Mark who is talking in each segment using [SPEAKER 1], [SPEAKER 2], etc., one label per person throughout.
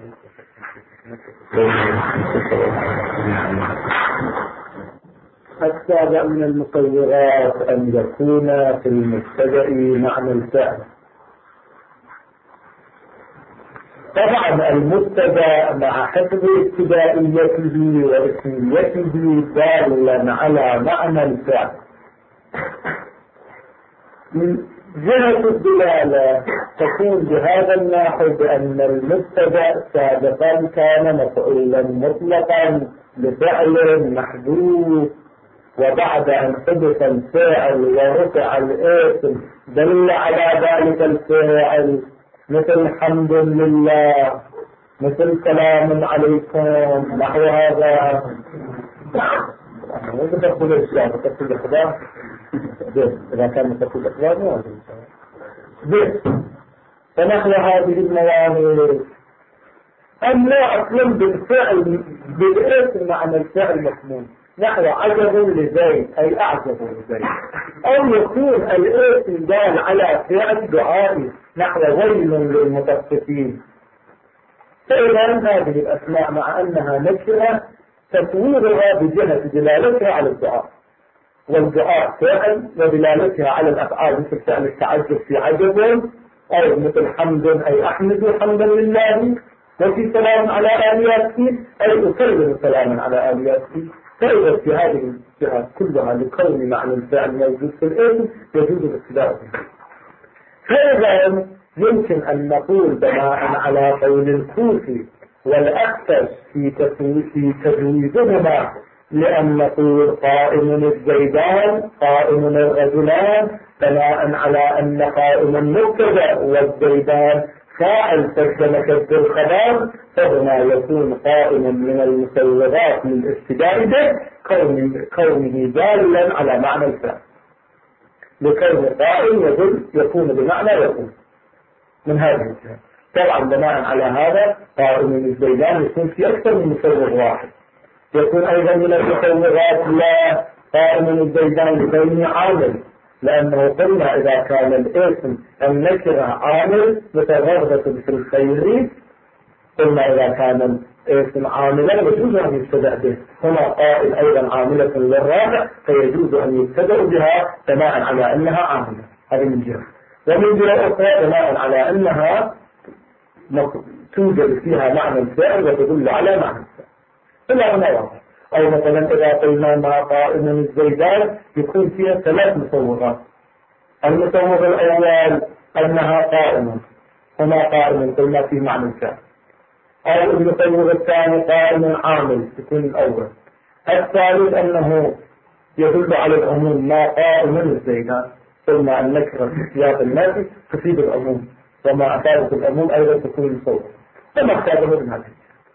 [SPEAKER 1] السابع من المصورات أن يكون في المبتدأ معنى الفعل. طبعا المبتدأ مع حفظ ابتدائيته واسميته دالا على معنى الفعل. من جهة الدلالة تكون بهذا النحو بأن المبتدأ سابقا كان مفعولا مطلقا لفعل محذوف، وبعد أن حدث الفعل ورفع الاسم دل على ذلك الفعل، مثل الحمد لله، مثل سلام عليكم، نحو هذا. تقول الإسلام تقول الإخبار إذا كان تقول الإخبار مو فنحو هذه المواهب. أما أصلا بالفعل بالاسم معنى الفعل مفهوم، نحو عجبوا لزيد أي أعجبوا لزيد، أو يكون الاسم دال على فعل دعائي نحو ويل للمطففين. فإذا هذه الأسماء مع أنها نكرة تطويرها بجهة دلالتها على الدعاء، والدعاء فعل ودلالتها على الأفعال مثل فعل التعجب في عجب، أو مثل حمد أي أحمد حمدا لله، وفي سلام على آل ياسين أي أكرر سلاما على آل ياسين. فإذا في هذه الجهات كلها لكون معنى الفعل موجود في الاسم يجوز الابتداء به. فإذا يمكن أن نقول بناء على قول الكوفي والأكثر في تجويدهما، لأن نقول قائم الزيدان قائم الرجلان بناء على أن قائم مبتدأ والزيدان فاعل ترجمة الخبر، فهنا يكون قائم من المسوغات للابتداء به كونه دالا على معنى الفعل، لكون قائم يدل يكون بمعنى يكون من هذه الجهة. طبعا بناء على هذا قائم الزيدان يكون في أكثر من مسوغ واحد، يكون أيضا من المسوغات لا قائم الزيدان بين عامل، لأنه قلنا إذا كان الاسم النكرة عامل مثل رغبة في الخير، قلنا إذا كان الاسم عاملا يجوز أن يبتدأ به. هنا قائل أيضا عاملة للرافع فيجوز أن يبتدأ بها بناء على أنها عاملة. هذه من جهة. ومن جهة أخرى بناء على أنها توجد فيها معنى الفعل وتدل على معنى الفعل. إلا هنا واضح. أو مثلا إذا قلنا ما قائم الزيدان يكون فيها ثلاث مصوغات. المصوغ الأول أنها قائمة، هنا قائم قلنا في معنى الفعل. أو المصوغ الثاني قائم عامل يكون الأول. الثالث أنه يدل على العموم ما قائم الزيدان، قلنا أن نكرة في سياق الناس تفيد العموم، وما أفادت العموم أيضا تكون المصوغ، فما احتاجه من هذا.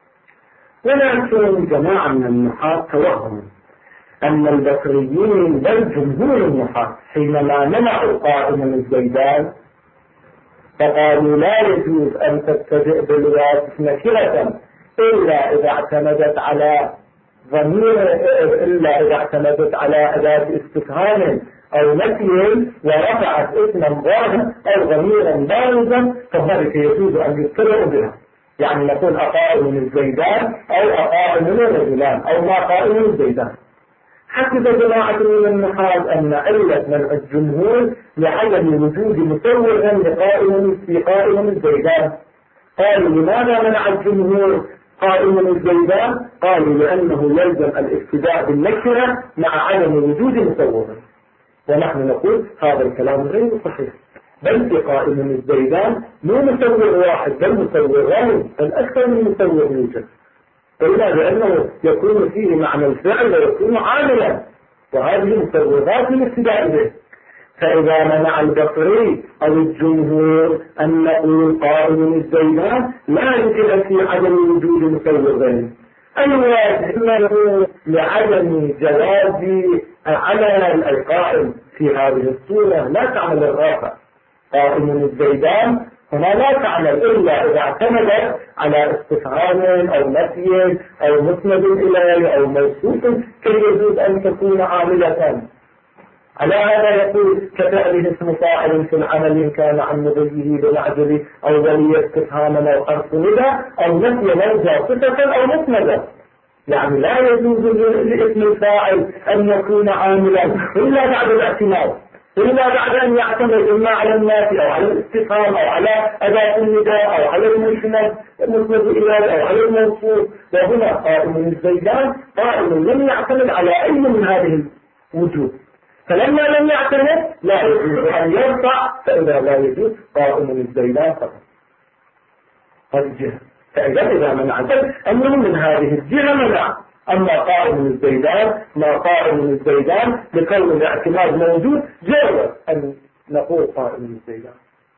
[SPEAKER 1] ولكن جماعة من النحاة توهموا أن البصريين بل جمهور النحاة حينما منعوا قائم الزيدان فقالوا لا يجوز أن تبتدئ بالواصف نكرة إلا إذا اعتمدت على ضمير، إلا إذا اعتمدت على أداة استفهام أو نفي ورفعت اسما ظاهرا أو ضميرا بارزا، فذلك يجوز أن يبتدئ بها. يعني نقول أقائم الزيدان أو أقائم الرجلان أو ما قائم الزيدان. حسب جماعة من النحاة أن علة منع الجمهور لعدم وجود مسوغ لقائم في قائم الزيدان. قالوا لماذا منع الجمهور قائم الزيدان؟ قالوا لأنه يلزم الابتداء بالنكرة مع عدم وجود مسوغ، ونحن نقول هذا الكلام غير صحيح، بل في قائم الزيدان مو مسوغ واحد بل مسوغان، بل أكثر من مسوغ يوجد. إلا بأنه يكون فيه معنى الفعل ويكون عاملا، وهذه مسوغات الابتداء به. فإذا منع البصري أو الجمهور أن نقول قائم الزيدان لا يمكن في عدم وجود مسوغين. الواجب أنه لعدم جواز عمل القائم في هذه الصورة لا تعمل الرافع. قائم الزيدان هنا لا تعمل إلا إذا اعتمدت على استفهام أو نفي أو مسند إليه أو موصوف كي يجوز أن تكون عاملة. على هذا يقول كفعله اسم فاعل في العمل كان عن مضيه بالعجل أو ولي استفهاما أو حرف ندى أو نفي موجع صفة أو مسندة. يعني لا يجوز لاسم الفاعل أن يكون عاملا إلا بعد الاعتماد، إلا بعد أن يعتمد إما على النافي أو على الاستفهام أو على أداة النداء أو على المسند إليه أو على الموصول. وهنا قائم الزيدان قائم لم يعتمد على أي من هذه الوجوه، فلما لم يعتمد لا يجوز أن يرفع، فإذا لا يجوز قائم الزيدان فقط. هذه الجهة. فإذا إذا منع أنه من هذه الجهة منع. أما قائم الزيدان ما قائم الزيدان لكون الاعتماد موجود جرب أن نقول قائم الزيدان.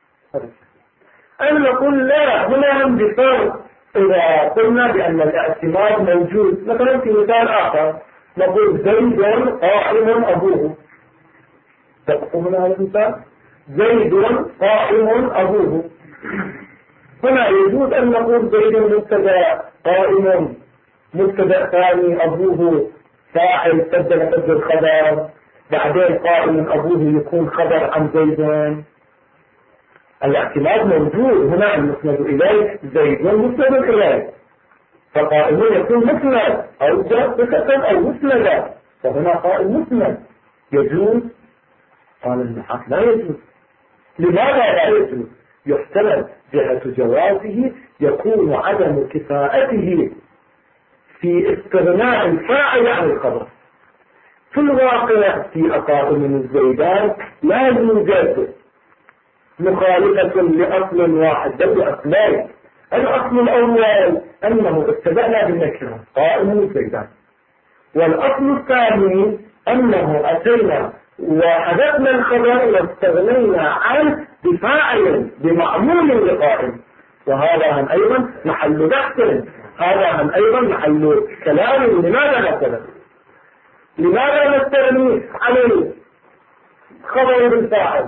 [SPEAKER 1] أن نقول لا، هنا هم بفرق. إذا قلنا بأن الاعتماد موجود مثلا في مثال آخر نقول زيد قائم أبوه، تقوم هذا المثال زيد قائم أبوه. هنا يجوز أن نقول زيد مبتدأ قائم مبتدأ ثاني أبوه فاعل سد الخبر، بعدين قائم أبوه يكون خبر عن زيد. الاعتماد موجود هنا المسند إليه زيد مسند إليه، فقائم يكون مسند أو جاء أو مسند، فهنا قائم مسند يجوز. قال النحاة لا يجوز. لماذا لا يجوز؟ يحتمل جهة جوازه يكون عدم كفاءته في استغناء الفاعل عن الخبر. في الواقع في قائم الزيدان لا يوجد مخالفة لأصل واحد بل لأصلين. الأصل الأول أنه ابتدأنا بالنكرة قائم الزيدان، والأصل الثاني أنه أتينا وحدثنا الخبر واستغنينا عنه بفاعل بمعمول لقائم، وهذا هم أيضا محل بحث، هذا هم أيضا محل كلام. لماذا مثلا لماذا نستغني عن الخبر بالفاعل؟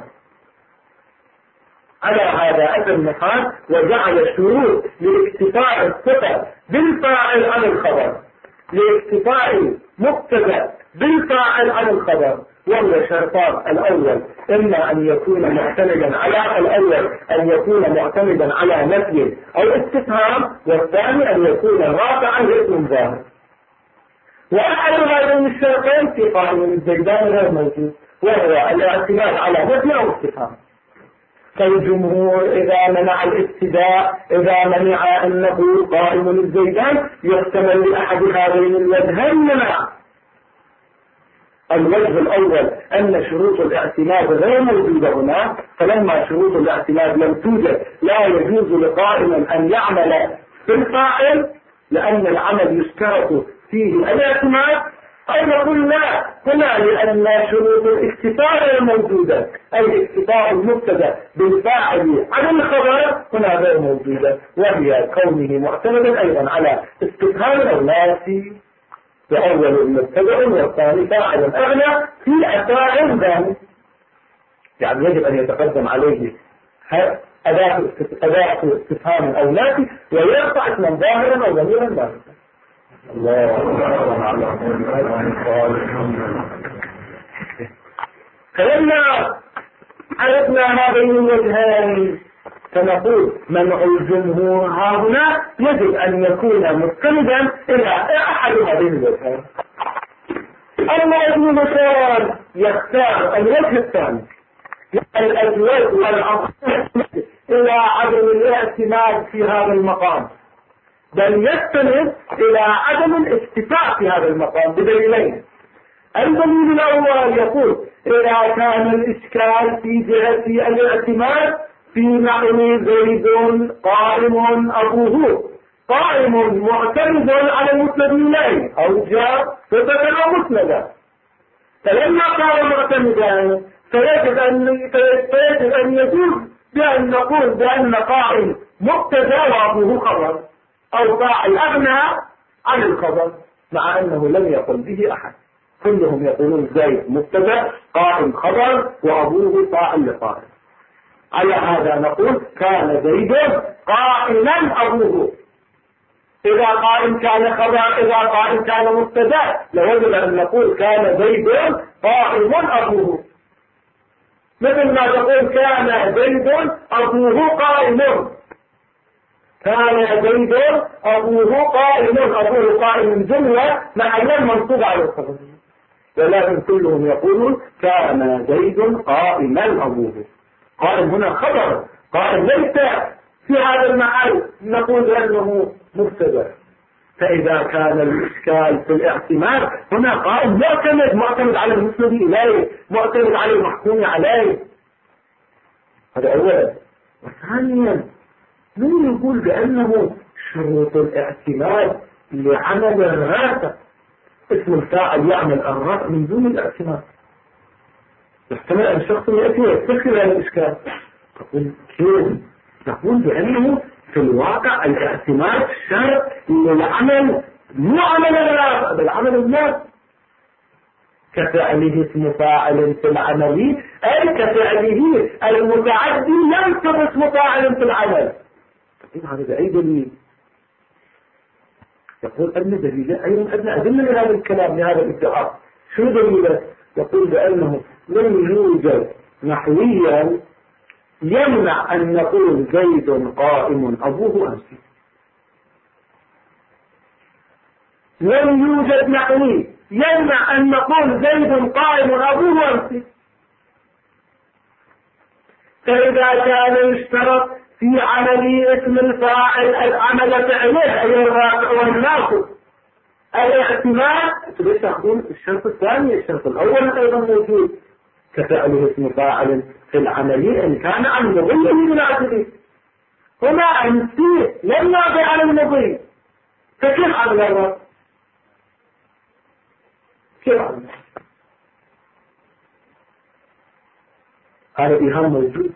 [SPEAKER 1] على هذا أتى النحاة وجعل شروط لاكتفاء الصفة بالفاعل عن الخبر، لاكتفاء مبتدأ بالفاعل عن الخبر، وهو شرطان: الأول إما أن يكون معتمدا على نفي أو استفهام، والثاني أن يكون رافعا لاسم ظاهر. وأحد هذين الشرطين في قائم الزيدان غير موجود، وهو الاعتماد على نفي أو استفهام. فالجمهور إذا منع الابتداء، إذا منع أنه قائم الزيدان، يحتمل لأحد هذين الوجهين منع. الوجه الأول أن شروط الاعتماد غير موجودة هنا، فلما شروط الاعتماد لم توجد لا يجوز لقائم أن يعمل في الفاعل، لأن العمل يشترط فيه الاعتماد. أو نقول لا، هنا لأن شروط الاكتفاء غير موجودة، أي اكتفاء المبتدأ بالفاعل عن الخبر هنا غير موجودة، وهي كونه معتمدا أيضا على استفهام أو نافي، فأول مبتدأ والثاني فاعل أغنى في أفاعل ذلك، يعني يجب أن يتقدم عليه أداة استفهام أو نافي ويرفع اسما ظاهرا أو ضميرا ظاهرا. فلما عرفنا هذين الوجهين فنقول منع الجمهور هنا يجب أن يكون مستندا إلى أحد هذين الوجهين. أما ابن بشار يختار الوجه الثاني، الأزواج والعقل، إلى عدم الاعتماد في هذا المقام، بل يستند إلى عدم الاكتفاء في هذا المقام بدليلين. الدليل الأول يقول إذا كان الإشكال في جهة الاعتماد في معنى زيد قائم أبوه، قائم معتمد على المسند إليه أو جاء صفة مسندة، فلما قال معتمدا فيجب أن يجوز بأن نقول بأن قائم مبتدأ وأبوه خبر، أو فاعل أغنى عن الخبر، مع أنه لم يقل به أحد، كلهم يقولون زيد مبتدأ قائم خبر وأبوه فاعل لقائم. على هذا نقول كان زيد قائما أبوه، إذا قائم كان خبر، إذا قائم كان مبتدأ، لوجب أن نقول كان زيد قائم أبوه، مثل ما تقول كان زيد أبوه قائم، كان زيد أبوه قائم، أبوه قائم جملة محلا منصوب على الخبر، ولكن كلهم يقولون كان زيد قائما أبوه. قائم هنا خبر، قائم ليس في هذا المحل نقول بأنه مبتدأ. فإذا كان الإشكال في الاعتماد هنا قائم معتمد على المسند إليه، معتمد على المحكوم عليه. هذا أولا. وثانيا من يقول بأنه شروط الاعتماد لعمل الرافع، اسم الفاعل يعمل الرافع من دون الاعتماد، يحتمل أن شخص يأتي ويستخدم هذا الإشكال. تقول كيف؟ نقول بأنه في الواقع الاعتماد شرط للعمل، مو عمل الرافع بل عمل الناس، كفعله اسم فاعل في العمل، أي كفعله المتعدي ينصب اسم فاعل في العمل. هذا أي دليل؟ يقول أن دليل أيضا أدنى لهذا الكلام، لهذا الادعاء. شو دليله؟ يقول بأنه لم يوجد نحويا يمنع أن نقول زيد قائم أبوه أمسي. لم يوجد نحوي يمنع أن نقول زيد قائم أبوه أمسي. فإذا كان يشترط في عمل اسم الفاعل العمل فعله أي الرافع والناصب الاعتماد، ليش تقول الشرط الثاني؟ الشرط الأول أيضا موجود، كفعله اسم فاعل في العمل إن كان عن مضيه مناسبه. هنا أمسي لم يعطي على المضي، فكيف عمل الرافع؟ كيف عمل؟ هذا إيهام موجود.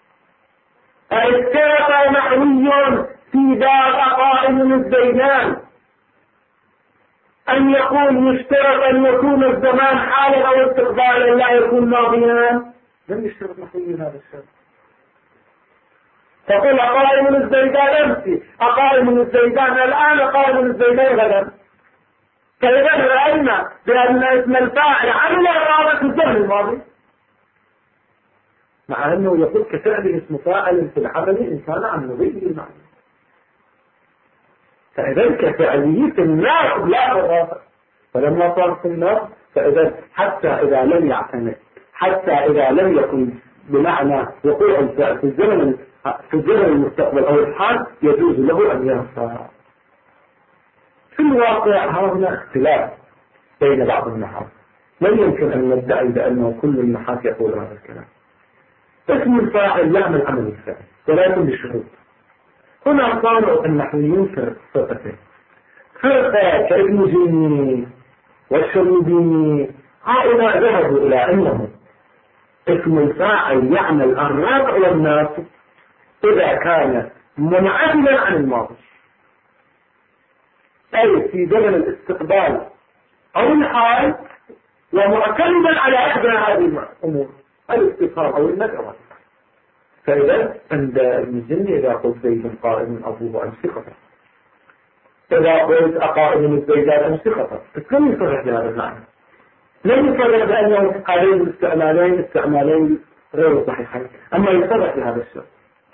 [SPEAKER 1] اشترط نحوي في دار قائم الزيدان أن يكون يشترط أن يكون الزمان حالا أو استقبالا لا يكون ماضيا. لم يشترط نحوي هذا الشرط. تقول أقائم الزيدان أمسي، أقائم الزيدان الآن، أقائم الزيدان غدا. فإذا رأينا بأن اسم الفاعل عمل الرابط في الزمن الماضي، مع أنه يقول كفعله اسم فاعل في العمل إن كان عن مضيه المعنى. فإذا كفعله في الناس لا الرابط، فلما صار في الناس فإذا حتى إذا لم يعتمد، حتى إذا لم يكن بمعنى وقوع الفعل في الزمن المستقبل أو الحال يجوز له أن يرفع. في الواقع هنا اختلاف بين بعض النحاة، لم يمكن أن ندعي بأنه كل النحاة يقول هذا الكلام. اسم الفاعل يعمل عمل الفاعل ولكن بشروط. هنا صاروا النحويون فرقتين، فرقة كابن جيني والشروديني، هؤلاء ذهبوا إلى أنه اسم الفاعل يعمل الرافع والناصب إذا كان منعزلا عن الماضي، أي في زمن الاستقبال أو الحال، ومعتمدا على إحدى هذه الأمور، الاستقرار أو النكرة. فإذا عند ابن الجني إذا قلت زيد قائم أبوه أمسي خطأ، إذا قلت أقائم الزيدان أمسي خطأ. لم يصرح بهذا المعنى، لم يصرح بأنه قائم استعمالين غير صحيحين، أما يصرح بهذا الشيء.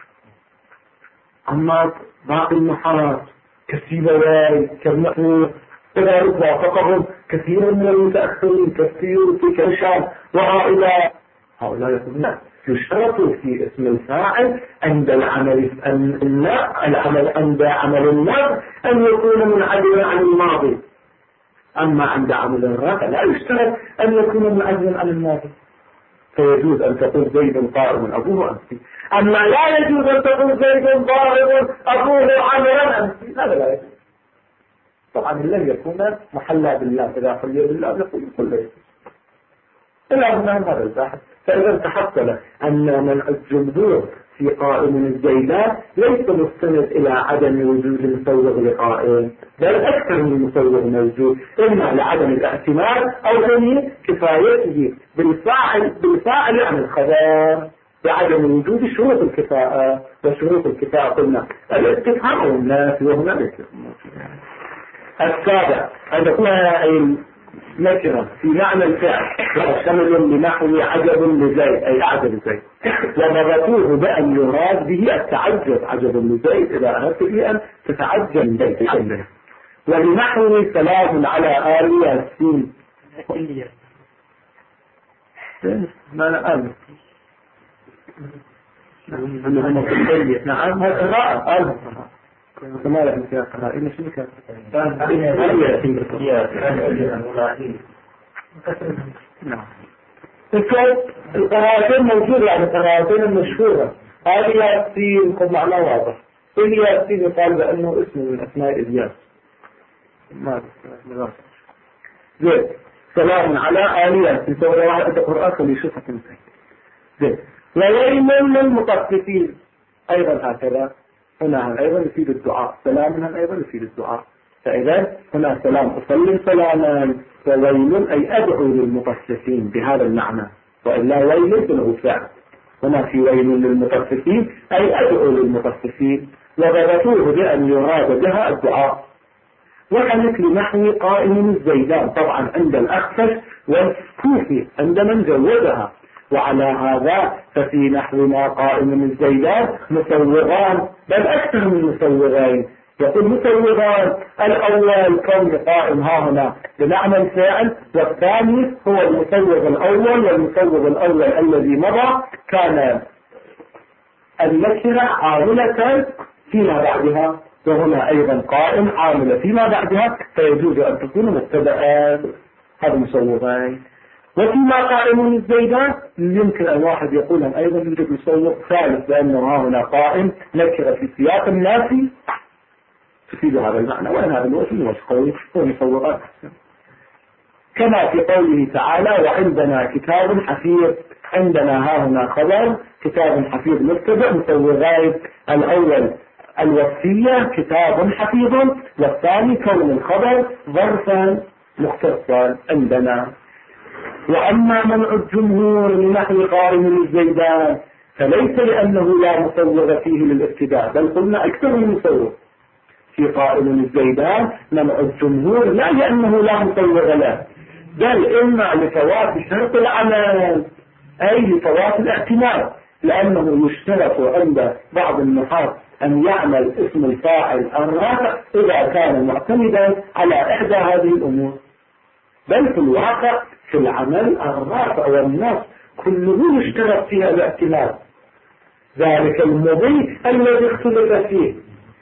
[SPEAKER 1] أما باقي النحاة كسيبوي كالنحو إذا وافقهم كثير من المتأخرين كالسيوطي كالشام وهؤلاء يقولون يشترط في اسم الفاعل عند العمل عند عمل النفس أن يكون منعزلا عن الماضي، أما عند عمل الرافع لا يشترط أن يكون منعزلا عن الماضي. فيجوز أن تقول زيد قائم أبوه أمسي، أما لا يجوز أن تقول زيد قائم أبوه عملا أمسي، هذا لا يجوز. طبعا لن يكون محلا بالله، إذا حلي بالله يقول كل شيء إلا أن هذا الباحث. فإذا تحصل أن من الجمهور في قائم الزيدان ليس مستند إلى عدم وجود مسوغ لقائم، بل أكثر من مسوغ موجود، إما لعدم الاعتماد أو لكفايته بالفاعل عن الخبر. بعدم وجود شروط الكفاءة. وشروط الكفاءة قلنا الاستفهام والنافي وهنالك. السابع أن تكون نكرة في معنى الفعل وشمل لنحو عجب لزيد أي أعجب زيد، وضبطوه بأن يراد به التعجب، عجب لزيد إذا أردت به أن تتعجب زيد. ولنحو سلام على آل ياسين ما أنا آل نعم هذا قراءة ما لهم فيها قراءة إلا شو كان نعم القراءتين موجودة، يعني القراءتين المشهورة آل ياسين قد معناه واضح. الياسين يقال بأنه اسم من أسماء إلياس. زين سلام على آل ياسين سورة واحد القرآن اللي يشوفها تنسي. زين وويل للمطففين أيضا هكذا، هنا أيضا يفيد الدعاء، سلام هنا أيضا يفيد الدعاء. فإذا هنا سلام أصلي سلاما، وويل أي أدعو للمطففين بهذا المعنى، وإلا ويل له فعل. هنا في ويل للمطففين أي أدعو للمطففين، وضبطوه بأن يراد بها الدعاء. وكمثل نحو قائم الزيدان طبعا عند الأخفش والكوفي عند من جوزها. وعلى هذا ففي نحونا قائم الزيدان مسوغان، بل أكثر من مسوغين. يقول مسوغان الأول كون قائم ها هنا بمعنى الفاعل، والثاني هو المسوغ الأول، والمسوغ الأول الذي مضى كان النكرة عاملة فيما بعدها، وهنا أيضا قائم عاملة فيما بعدها، فيجوز أن تكون مبتدأ. هذا مسوغين. وفيما قائم الزيدان يمكن أن واحد يقول أن أيضا يوجد مسوغ ثالث، لأنه ها هنا قائم نكرة في سياق النافي تفيد هذا المعنى، وإن هذا الوجه قوي هو مسوغات. كما في قوله تعالى وعندنا كتاب حفيظ، عندنا ها هنا خبر كتاب حفيظ مبتدأ مسوغين، الأول الوصية كتاب حفيظ، والثاني كون الخبر ظرفا مختصا عندنا. وأما منع الجمهور لنحو قائم الزيدان فليس لأنه لا مسوغ فيه للابتداء، بل قلنا أكثر من مسوغ في قائم الزيدان. منع الجمهور لا لأنه لا مسوغ له، بل إما لفوات شرط العمل أي لفوات الاعتماد، لأنه يشترط عند بعض النحاة أن يعمل اسم الفاعل الرافع إذا كان معتمدا على إحدى هذه الأمور. بل في الواقع في العمل الرافع والنصب كله يشترط فيها الاعتماد، ذلك المضي الذي اختلف فيه.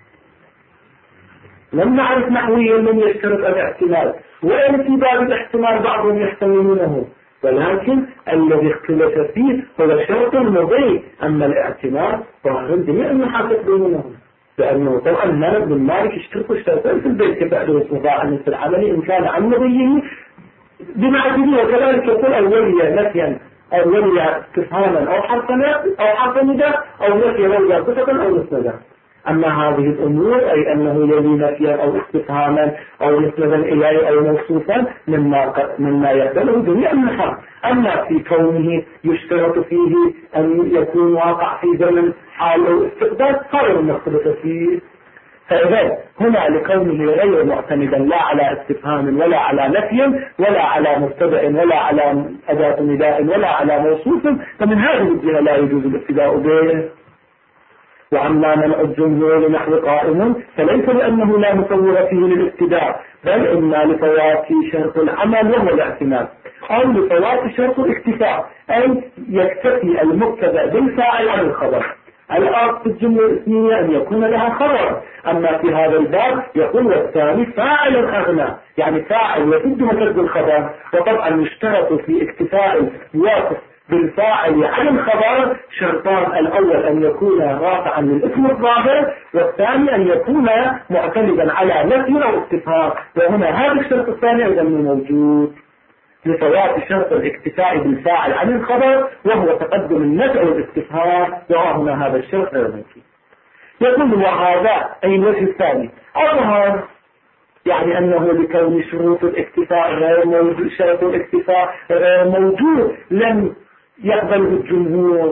[SPEAKER 1] لم نعرف نحويا من يشترط الاعتماد، وإن في باب الاحتمال بعضهم يحتملونه، ولكن الذي اختلف فيه هو شرط المضي. أما الاعتماد ظاهر جميع النحاة يقولونه، لأنه طبعا مالك بن مالك اشتركوا اشترطين في البيت بعد مضاعا في العمل إن كان عن مضيه بمعجزه، وكذلك يقول أولية نفيا أولية استفهاما أو حرف نداء أو نفيا أولية صفة أو مسندا. أما هذه الأمور أي أنه يلي نفيا أو استفهاما أو مسندا إليه أو موصوفا مما يقبله جميع النحاة. أما في كونه يشترط فيه أن يكون واقع في زمن حال أو استقبال غير مختلف فيه. فإذا هنا لكونه غير معتمدا لا على استفهام ولا على نفي ولا على مبتدأ ولا على أداة نداء ولا على موصوف، فمن هذه الجهة لا يجوز الابتداء به. وأما منع الجمهور نحو قائم فليس لأنه لا مسوغ فيه للابتداء، بل إما لفوات شرط العمل وهو الاعتماد، أو لفوات شرط الاكتفاء أي يكتفي المبتدأ بالفاعل عن الخبر. الأصل في الجملة الاسمية أن يكون لها خبر، أما في هذا الباب يقول والثاني فاعل الأغنى، يعني فاعل يفيد مسد الخبر. وطبعا يشترط في اكتفاء الواقف بالفاعل عن الخبر شرطان، الأول أن يكون رافعا للاسم الظاهر، والثاني أن يكون معتمدا على نفي أو استفهام، وهنا هذا الشرط الثاني أيضا موجود لفوات شرط الاكتفاء بالفاعل عن الخبر وهو تقدم النفي والاستفهام، وهنا هذا الشرط غير ممكن. يقول وهذا أي الوجه الثاني أظهر، يعني أنه لكون شروط الاكتفاء غير موجود، شرط الاكتفاء غير موجود لم يقبله الجمهور،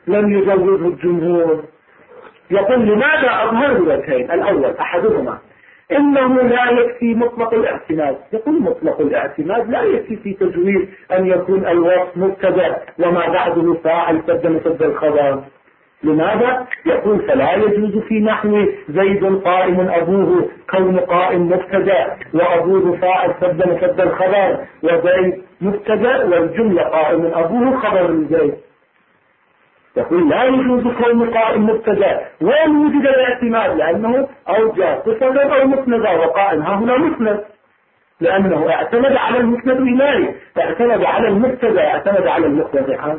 [SPEAKER 1] لم يجوزه الجمهور. يقول لماذا؟ أظهر وجهين. الأول أحدهما إنه لا يكفي مطلق الاعتماد. يقول مطلق الاعتماد لا يكفي في تجويز أن يكون الوصف مبتدأ وما بعده فاعل سد مسد الخبر. لماذا؟ يقول فلا يجوز في نحو زيد قائم أبوه كون قائم مبتدأ وأبوه فاعل سد مسد الخبر وزيد مبتدأ والجملة قائم أبوه خبر زيد. يقول لا يجوز كون قائم مبتدأ وين وجد الاعتماد لأنه أو جاء صفة أو مسندا وقائم ها هنا مسند لأنه اعتمد على المسند إليه اعتمد على المبتدأ اعتمد على المبتدأ عنه.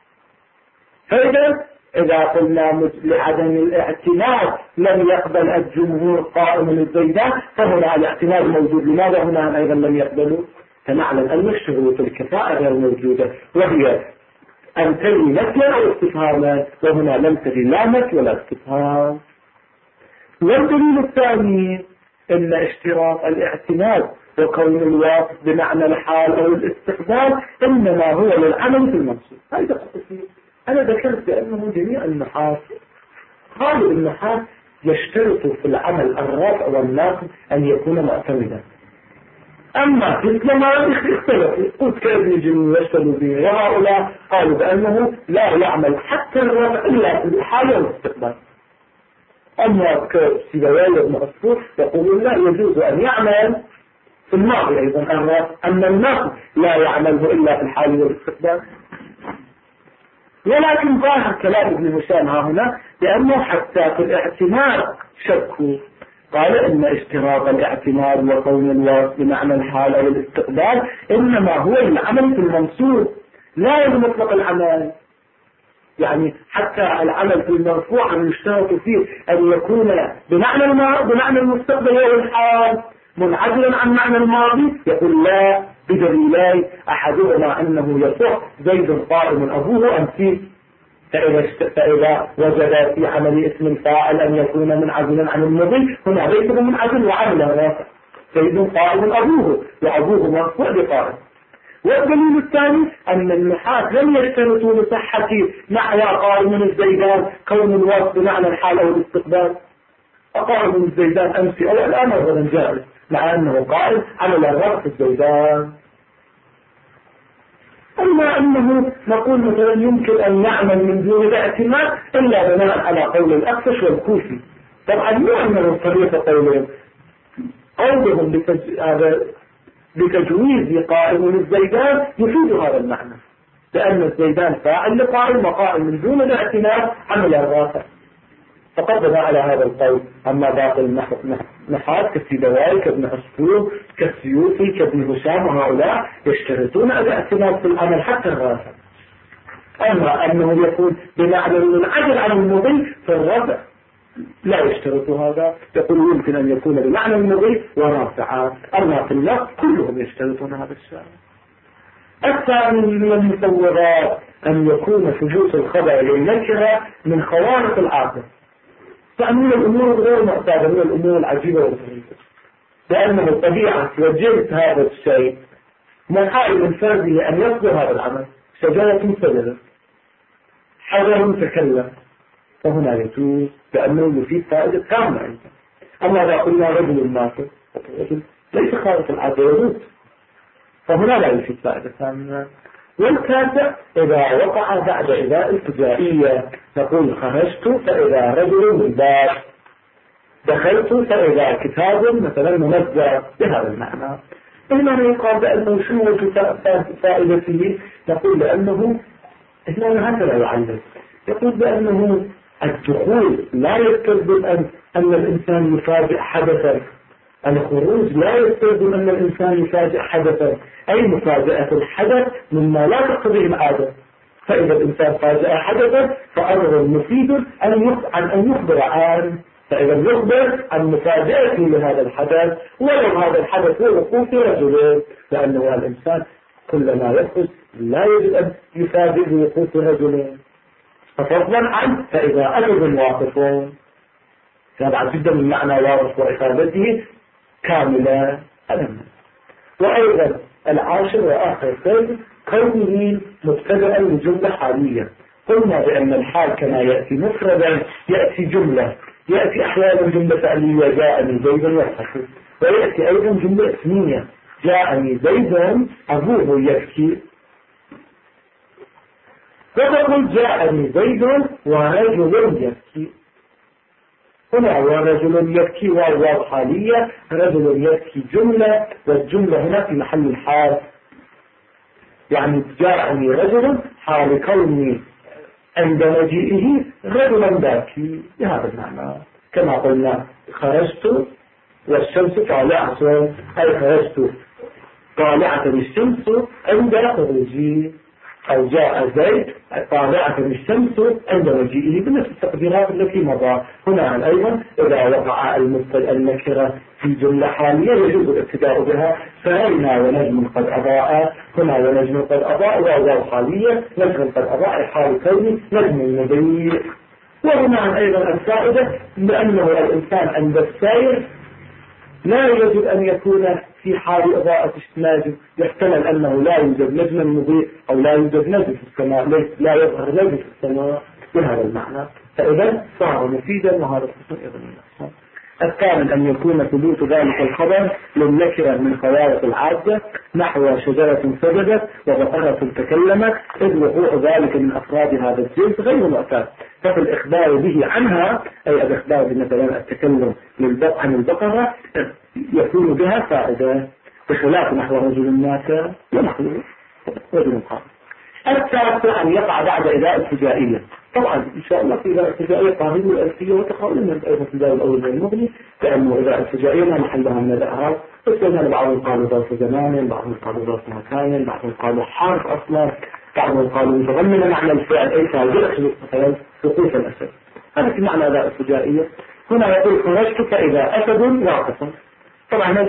[SPEAKER 1] إذا قلنا لعدم الاعتماد لم يقبل الجمهور قائم الزيدان فهنا الاعتماد موجود. لماذا هنا أيضا لم يقبلوا؟ فنعلم أن الشروط الكفاءة غير موجودة وهي أن تلي نفيا أو استفهاما وهنا لم تلي لا نفي ولا استفهام. والدليل الثاني أن اشتراط الاعتماد وكون الواصف بمعنى الحال أو الاستقبال إنما هو للعمل في المنصوب. هذا قصدي. أنا ذكرت بأنه جميع النحاة غالب النحاة يشترط في العمل الرفع والنصب أن يكون معتمدا. أما في الزمان اختلف قلت كابن جميع يشترط به وهؤلاء قالوا بأنه لا يعمل حتى الرفع إلا في الحال والاستقبال. أما كسيبويه بن عصفور يقولون لا يجوز أن يعمل في الماضي أيضا الرفع أما النصب لا يعمله إلا في الحال والاستقبال. ولكن ظاهر كلام ابن هشام ها هنا لأنه حتى في الاعتماد شكوا. قال إن اشتراط الاعتماد وكون الوصف بمعنى الحال أو الاستقبال إنما هو العمل في المنصوب لا مطلق العمل. يعني حتى العمل في المرفوع يشترط فيه أن يكون بمعنى المستقبل أو الحال منعزلا عن معنى الماضي. يقول لا بدليلين أحدهما أنه يصح زيد قائم أبوه أم فيه فإذا وجد في عمل اسم الفاعل أن يكون منعزلا عن الماضي هنا ليس منعزل وعمله واسع زيد قائم أبوه وأبوه مرفوع بقائم. والدليل الثاني أن النحاة لم يشترطوا لصحة محيا قائم الزيدان كون الوصف بمعنى الحال أو الاستقبال. فقائم الزيدان أمس أو الآن غدا جائز مع أنه قائم عمل الرفع الزيدان. أما أنه نقول مثلا يمكن أن يعمل من دون الاعتماد إلا بناء على قول الأخفش والكوفي. طبعا مو أنه طريقة قولهم قولهم بتجويز قائم الزيدان يفيد هذا المعنى لأن الزيدان فاعل لقائم وقائم من دون الاعتماد عمل الرافع فقدم على هذا القول. أما باقي النحاة كالسيبويه كابن عصفور كالسيوطي كابن هشام وهؤلاء يشترطون الاعتماد في العمل حتى الرافع. أما أنه يكون بمعنى العدل عن المضي في الرفع لا يشترط هذا. يقول يمكن أن يكون بمعنى المضي ورافعات. أما في النص كلهم يشترطون هذا الشيء. الثاني من المسوغات أن يكون ثبوت الخبر للنكرة من خوارق العادة. فمن الأمور غير معتادة من الأمور العجيبة والغريبة لأنه طبيعة وجدت هذا الشيء محال فرده أن يصدر هذا العمل. شجرة سجدت حجر تكلم فهنا يجوز لأنه يفيد فائدة كاملة أيضا. أما إذا قلنا رجل ناطق ليس خارق العادة يجوز فهنا لا يفيد فائدة كاملة. والتاسع إذا وقع بعد إذاء الفجائية نقول خرجت فإذا رجل من باب دخلت فإذا كتاب مثلا منزع بهذا المعنى. إنما يقال بأنه شنو فائدة فيه نقول لأنه إنه هكذا يعلم. يقول بأنه الدخول لا يستلزم أن الإنسان يفاجئ حدثا. الخروج لا يستلزم أن الإنسان يفاجئ حدثا أي مفاجأة الحدث مما لا تقتضيه العادة. فإذا الإنسان فاجأ حدثا فأمر مفيد أن يخبر عنه. فإذا يخبر عن مفاجأته لهذا الحدث ولو هذا الحدث هو وقوف رجل لأنه الإنسان كلما يخرج لا يجب أن يفاجئ بوقوف رجل ففضلا عنه فإذا أجد الواقفون تابع جدا من معنى واقف وإفادته كاملة ألم. وأيضا العاشر وآخر سيد كونه مبتدأ لجملة حالية قلنا بأن الحال كما يأتي مفردا يأتي جملة، يأتي أحيانا جملة فعلية جاءني زيد يضحك، ويأتي أيضا جملة اسمية جاءني زيد أبوه يبكي، فتقول جاءني زيد ورجل يبكي. هنا ورجل يبكي واو حالية، رجل يبكي جملة، والجملة هنا في محل الحال، يعني جاءني رجل حال كوني عند مجيئه رجلا باكي بهذا المعنى. كما قلنا خرجت والشمس طالعة، أي خرجت طالعة الشمس عند خروجي، أو جاء زيد طالعة الشمس عند مجيئه بنفس التقديرات التي مضى. هنا أيضا إذا وقع النكرة في جملة حالية يجوز الابتداء بها، فرأينا ونجم قد أضاء، هنا ونجم قد أضاء واو حالية، نجم قد أضاء حال كوني نجم المضيء. وهنا أيضا الفائدة لأنه الإنسان عند السير لا يجب أن يكون في حال إضاءة النجم، يحتمل أنه لا يوجد نجم مضيء أو لا يوجد نجم في السماء، لا يظهر نجم في السماء بهذا المعنى، فإذا صار مفيدا وهذا القسم أيضا من الأقسام. الثامن أن يكون ثبوت ذلك الخبر للنكرة من خوارق العادة، نحو شجرة سجدت وبقرة تكلمت، إذ وقوع ذلك من أفراد هذا الجنس غير معتاد، ففي الإخبار به عنها أي الإخبار مثلا التكلم عن البقرة يكون بها فائدة، بخلاف نحو رجل مات ونحو رجل قام. الثالث أن يقع بعد إداء الفجائية. طبعا إن شاء الله في إداء الفجائية قانون الألفية وتقاولنا أيضا في الباب الأول من المغني، لأنه إداء الفجائية ما محلها من الأعراب، فإن بعضهم قالوا ظرف زمان، بعضهم قالوا ظرف مكان، بعضهم قالوا حرف أصلا، بعضهم قالوا متضمن معنى الفعل أي فاعل مثلا سقوط الأسد. هذا في معنى إداء الفجائية. هنا يقول خرجت فإذا أسد واقف، طبعا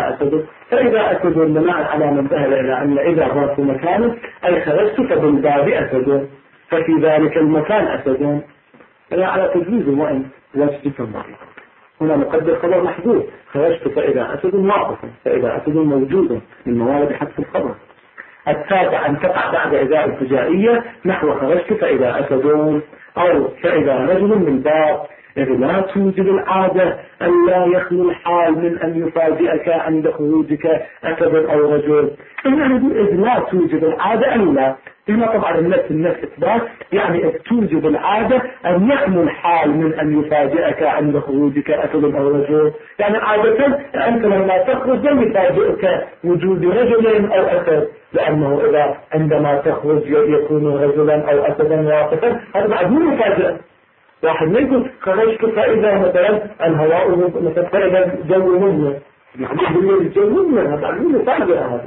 [SPEAKER 1] فإذا أسد بناء على من ذهب إلى أن إذا ظرف مكانه أي خرجت فبالباب أسد، ففي ذلك المكان أسد، على تجويز وإن وجدت مرة. هنا نقدر خبر محدود، خرجت فإذا أسد واقف، فإذا أسد موجود من موارد حذف الخبر. التاسع أن تقع بعد إداء الفجائية نحو خرجت فإذا أسد، أو فإذا رجل من باب، إذ لا توجد العادة أن لا يخلو الحال من أن يفاجئك عند خروجك أسد أو رجل. إذ لا توجد العادة أن لا، هنا طبعا النفس إثبات، يعني إذ توجد العادة أن يخلو الحال من أن يفاجئك عند خروجك أسد أو رجل، يعني عادة أنت لما تخرج لم يفاجئك وجود رجل أو أسد، لأنه إذا عندما تخرج يكون رجلا أو أسدا واقفا، هذا بعد مو مفاجئ. واحد ما يقول خرجت فإذا مثلا الهواء مثلا فإذا الجو ممنع، يعني بالليل الجو ممنع، هذا مو مفاجئ هذا.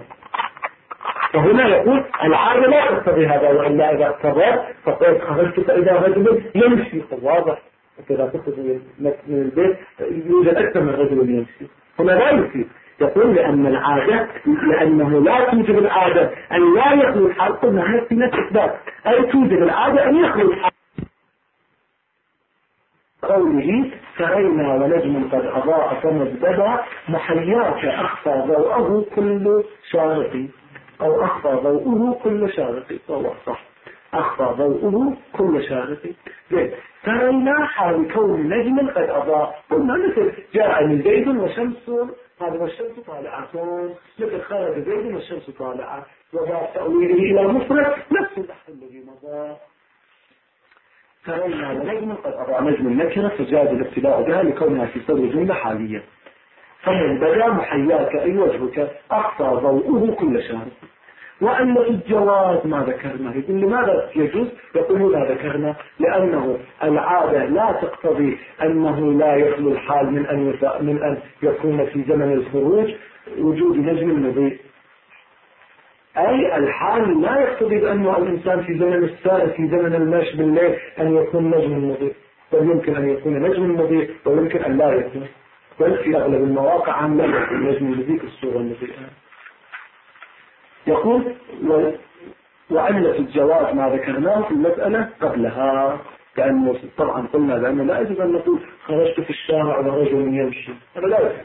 [SPEAKER 1] فهنا يقول العادة لا تقتضي هذا، وإلا إذا اقتضت فقلت خرجت فإذا رجل يمشي، واضح إذا تخرج من البيت يوجد أكثر من رجل يمشي، هنا لا يفيد. يقول لأن العادة، لأنه لا توجد العادة أن لا يخلو الحال، قلنا في نفس إثبات، أي توجد العادة أن يخلو الحال. قوله سرينا ونجم قد أضاء فمزددا محياك أخفى ضوءه كل شارقي، أو أخفى ضوءه كل شارقي، فهو صح، أخفى ضوءه كل شارقي. سرينا حال كون نجم قد أضاء، قلنا مثل جاءني زيد وشمس، هذا والشمس طالعة، مثل خرج زيد والشمس طالعة، وضع تأويله إلى مفرد نفس النحو الذي مضى. سرينا ونجم قد أضاء، نجم النكرة فجاز الابتلاء بها لكونها في صدر جملة حالية. فمن بدا محياك أي وجهك أخفى ضوءه كل شهر. وأن الجواز ما ذكرنا، يقول لماذا يجوز؟ يقول لا ذكرنا لأنه العادة لا تقتضي أنه لا يخلو الحال من أن يكون في زمن الخروج وجود نجم مضيء، أي الحال لا يقتضي بأنه الإنسان في زمن السائر في زمن المشي بالليل أن يكون نجم مضيء، بل يمكن أن يكون نجم مضيء ويمكن أن لا يكون، بل في أغلب المواقع عن لا يكون نجم مضيء الصورة المضيئة. يقول وعلة الجواز ما ذكرناه في المسألة قبلها، لأنه طبعا قلنا لأنه لا يجب أن نقول خرجت في الشارع ورجل يمشي، هذا لا يجب،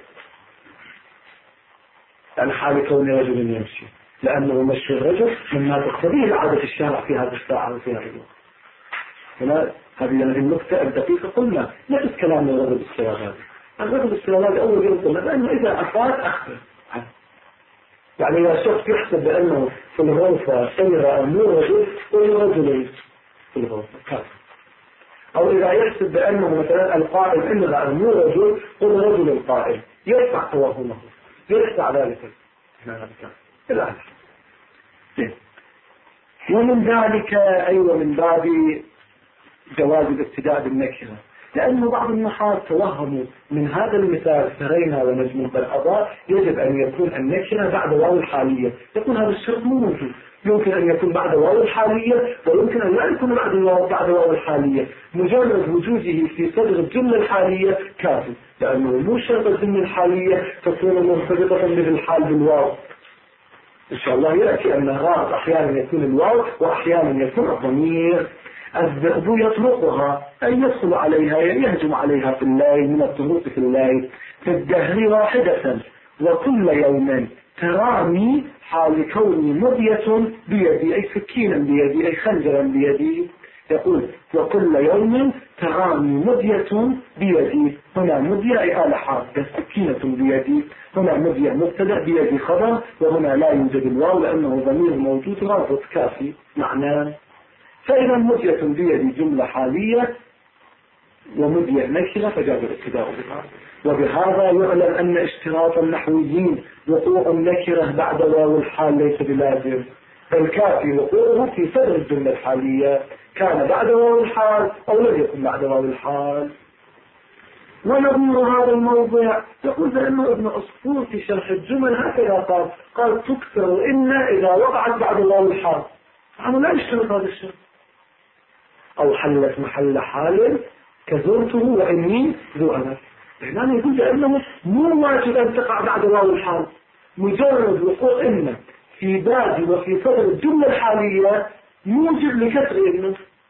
[SPEAKER 1] لأن حال كون رجل يمشي، لأنه مشي الرجل مما تقتضيه عادة الشارع في هذا الساعة وفي هذا الوقت. هنا هذه النقطة الدقيقة قلنا نفس كلام الرجل السلامات. الرجل السلامات أول يوم قلنا لأنه إذا أفاد أخبر، يعني إذا شخص يحسب بأنه في الغرفة سيرة أمور رجل رجل في الغرفة كافر، أو إذا يحسب بأنه مثلا القائل إنما أمور رجل رجل القائل يرفع توهمه، يرفع ذلك الآن. ومن ذلك أيضا من باب جواز الابتداء بالنكرة، لأن بعض النحاة توهموا من هذا المثال سرينا ونجم بالقضاء يجب أن يكون النكرة بعد واو الحالية، يكون هذا الشرط مو موجود. يمكن أن يكون بعد واو الحالية ويمكن أن لا يكون بعد واو الحالية، مجرد وجوده في صدر الجملة الحالية كافي، لأنه مو شرط الجملة الحالية تكون مرتبطة بالحال بالواو. إن شاء الله يأتي أن الغائب أحيانا يكون الواو وأحيانا يكون الضمير. الذئب يطرقها أي يدخل عليها يهجم عليها في الليل من الطروق في الليل، في الدهر واحدة وكل يوم تراني حال كوني مضية بيدي أي سكينا بيدي أي خنجرا بيدي. يقول وكل يوم تراني مضية بيدي، هنا مضية أي آلة حادة سكينة بيدي، هنا مضية مبتدأ بيدي خبر، وهنا لا يوجد الواو لأنه ضمير موجود رابط كافي معناه. فإذا مضية بيدي جملة حالية ومضية نكرة فجاز الابتداء بها. وبهذا يعلم أن اشتراط النحويين وقوع النكرة بعد واو الحال ليس بلازم، بل كافي وقوعه في صدر الجملة الحالية، كان بعد واو الحال أو لم يكن بعد واو الحال. ونظير هذا الموضع يقول بأنه ابن عصفور في شرح الجمل هكذا قال تكثر إن إذا وقعت بعد واو الحال، عنه لا يشترط هذا الشرط. أو حلت محل حال كزرته وإني ذو أنف، يعني يقول بأنه مو واجب أن تقع بعد واو الحال، مجرد وقوع إن في بادي وفي صدر الجملة الحالية موجب لكسر إن،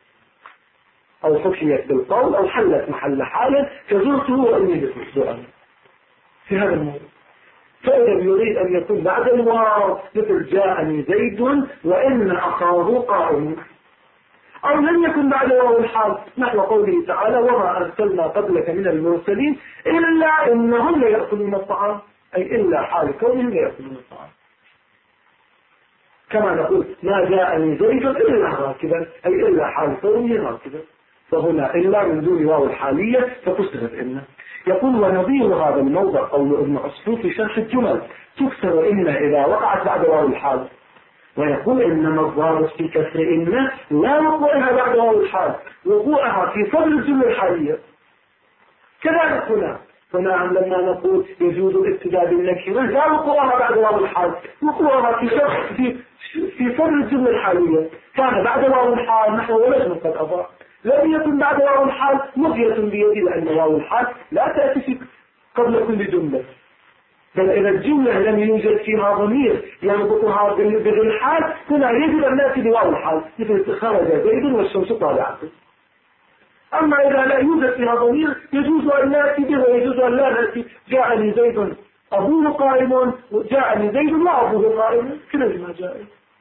[SPEAKER 1] أو حكيت بالقول أو حلت محل حال كزرته وإني ذو أنف في هذا الموضوع. فإذا يريد أن يكون بعد الواو مثل جاءني زيد وإن أخاه قائم، أو لم يكن بعد واو الحال نحو قوله تعالى وما أرسلنا قبلك من المرسلين إلا إنهم ليأكلون الطعام، أي إلا حال كونهم ليأكلون الطعام. كما نقول ما جاءني زيد إلا راكبا، أي إلا حال كونه راكبا، فهنا إلا من دون واو الحالية فكسرت إن. يقول ونظير هذا الموضع قول ابن عصفور في شرح الجمل تكسر إن إذا وقعت بعد واو الحال، ويقول إنما الضابط في كسر إن لا وقوعها بعد واو الحال، وقوعها في صدر الجملة الحالية. كذلك هنا لما نقول يجوز الابتداء بالنكرة لا وقوعها بعد واو الحال، وقوعها في صدر الجملة الحالية، كان بعد واو الحال نحو ولد قد أضاء، لم يكن بعد واو الحال مضية بيدي، لأن واو الحال لا تأتي قبل كل جملة، بل إذا الجملة لم يوجد فيها ضمير يربطها بالحال هنا يجب أن نأتي بواو الحال، مثل خرج زيد والشمس طالعة. أما إذا لا يوجد فيها ضمير يجوز أن نأتي به ويجوز أن لا نأتي جاءني زيد أبوه قائم وجاءني زيد وأبوه قائم كلما جاء.